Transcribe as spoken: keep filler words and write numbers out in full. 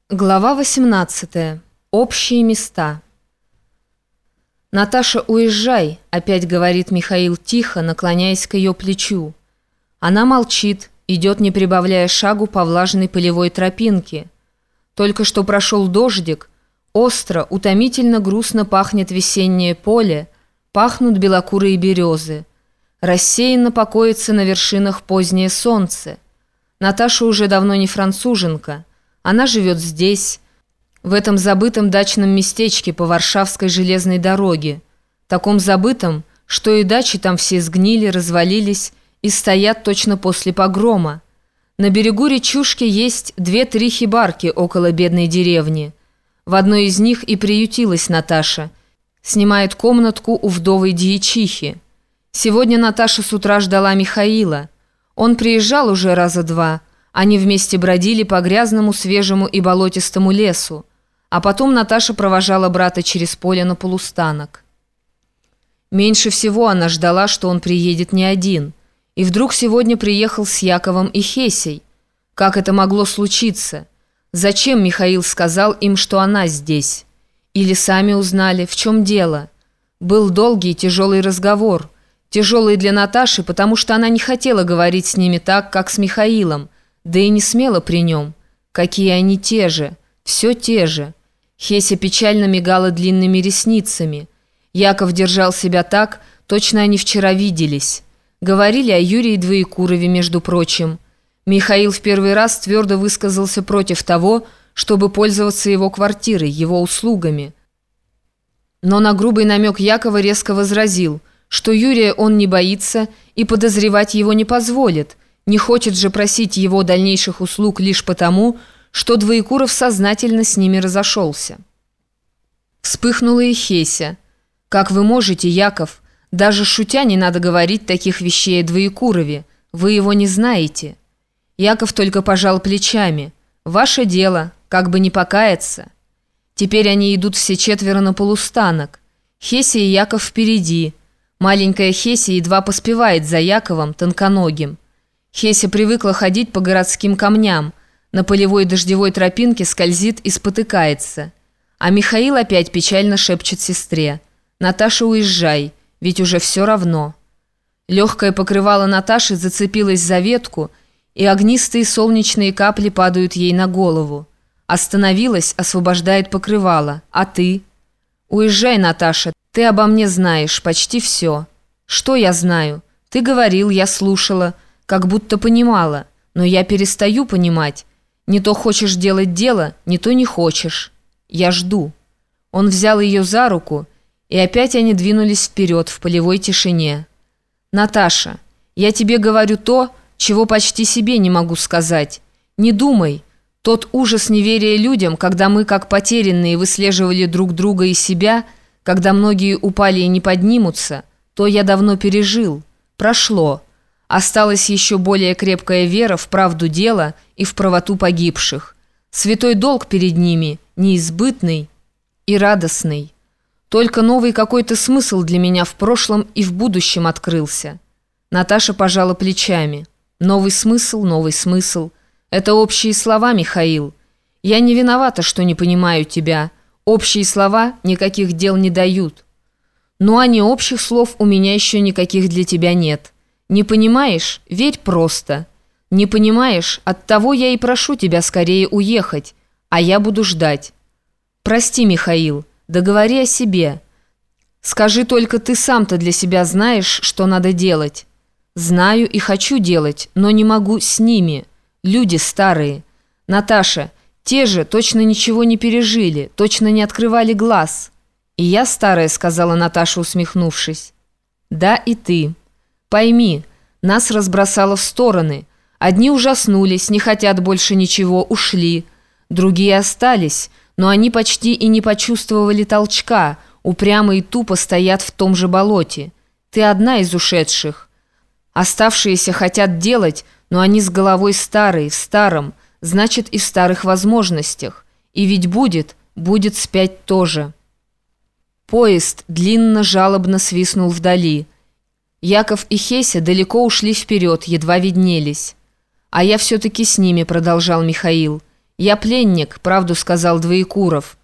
Глава восемнадцатая. Общие места. «Наташа, уезжай», — опять говорит Михаил тихо, наклоняясь к ее плечу. Она молчит, идет, не прибавляя шагу по влажной полевой тропинке. Только что прошел дождик, остро, утомительно грустно пахнет весеннее поле, пахнут белокурые березы. Рассеянно покоится на вершинах позднее солнце. Наташа уже давно не француженка. Она живет здесь, в этом забытом дачном местечке по Варшавской железной дороге, таком забытом, что и дачи там все сгнили, развалились и стоят точно после погрома. На берегу речушки есть две-три хибарки около бедной деревни. В одной из них и приютилась Наташа, снимает комнатку у вдовой дьячихи. Сегодня Наташа с утра ждала Михаила. Он приезжал уже раза два. Они вместе бродили по грязному, свежему и болотистому лесу, а потом Наташа провожала брата через поле на полустанок. Меньше всего она ждала, что он приедет не один, и вдруг сегодня приехал с Яковом и Хесей. Как это могло случиться? Зачем Михаил сказал им, что она здесь? Или сами узнали, в чем дело? Был долгий и тяжелый разговор, тяжелый для Наташи, потому что она не хотела говорить с ними так, как с Михаилом, да и не смела при нем. Какие они те же, все те же. Хеся печально мигала длинными ресницами. Яков держал себя так, точно они вчера виделись. Говорили о Юрии Двоекурове, между прочим. Михаил в первый раз твердо высказался против того, чтобы пользоваться его квартирой, его услугами. Но на грубый намек Якова резко возразил, что Юрия он не боится и подозревать его не позволит, не хочет же просить его дальнейших услуг лишь потому, что Двоекуров сознательно с ними разошелся. Вспыхнула и Хеся. «Как вы можете, Яков? Даже шутя не надо говорить таких вещей о Двоекурове. Вы его не знаете». Яков только пожал плечами. «Ваше дело, как бы не покаяться». Теперь они идут все четверо на полустанок. Хеся и Яков впереди. Маленькая Хеся едва поспевает за Яковом, тонконогим. Хеся привыкла ходить по городским камням, на полевой дождевой тропинке скользит и спотыкается. А Михаил опять печально шепчет сестре: «Наташа, уезжай, ведь уже все равно». Легкое покрывало Наташи зацепилось за ветку, и огнистые солнечные капли падают ей на голову. Остановилась, освобождает покрывало. «А ты?» «Уезжай, Наташа, ты обо мне знаешь почти все». «Что я знаю? Ты говорил, я слушала, как будто понимала, но я перестаю понимать. Не то хочешь делать дело, не то не хочешь. Я жду». Он взял ее за руку, и опять они двинулись вперед в полевой тишине. «Наташа, я тебе говорю то, чего почти себе не могу сказать. Не думай, тот ужас неверия людям, когда мы, как потерянные, выслеживали друг друга и себя, когда многие упали и не поднимутся, то я давно пережил. Прошло. Осталась еще более крепкая вера в правду дела и в правоту погибших. Святой долг перед ними, неизбытный и радостный. Только новый какой-то смысл для меня в прошлом и в будущем открылся». Наташа пожала плечами. «Новый смысл, новый смысл. Это общие слова, Михаил. Я не виновата, что не понимаю тебя. Общие слова никаких дел не дают. Ну а не общих слов у меня еще никаких для тебя нет. Не понимаешь? Верь просто. Не понимаешь? Оттого я и прошу тебя скорее уехать, а я буду ждать. Прости, Михаил, да говори о себе. Скажи только, ты сам-то для себя знаешь, что надо делать». «Знаю и хочу делать, но не могу с ними. Люди старые. Наташа, те же точно ничего не пережили, точно не открывали глаз». «И я старая», — сказала Наташа, усмехнувшись. «Да, и ты. Пойми, нас разбросало в стороны. Одни ужаснулись, не хотят больше ничего, ушли. Другие остались, но они почти и не почувствовали толчка, упрямо и тупо стоят в том же болоте. Ты одна из ушедших. Оставшиеся хотят делать, но они с головой старые, в старом, значит и в старых возможностях. И ведь будет, будет спять тоже». Поезд длинно-жалобно свистнул вдали. Яков и Хеся далеко ушли вперед, едва виднелись. «А я все-таки с ними», — продолжал Михаил. «Я пленник», — правду сказал Двоекуров.